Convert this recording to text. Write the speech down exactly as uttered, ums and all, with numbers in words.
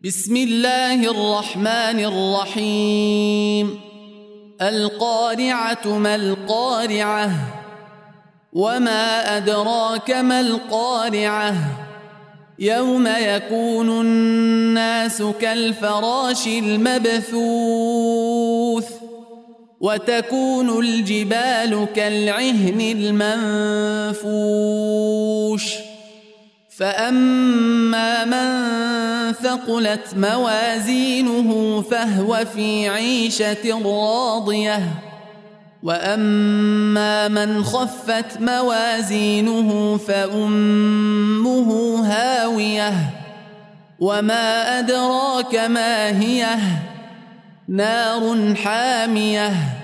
بسم الله الرحمن الرحيم القارعة ما القارعة وما أدراك ما القارعة يوم يكون الناس كالفراش المبثوث وتكون الجبال كالعهن المنفوش فأما من ثقلت موازينه فهو في عيشة راضية وأما من خفت موازينه فأمه هاوية وما أدراك ما هي نار حامية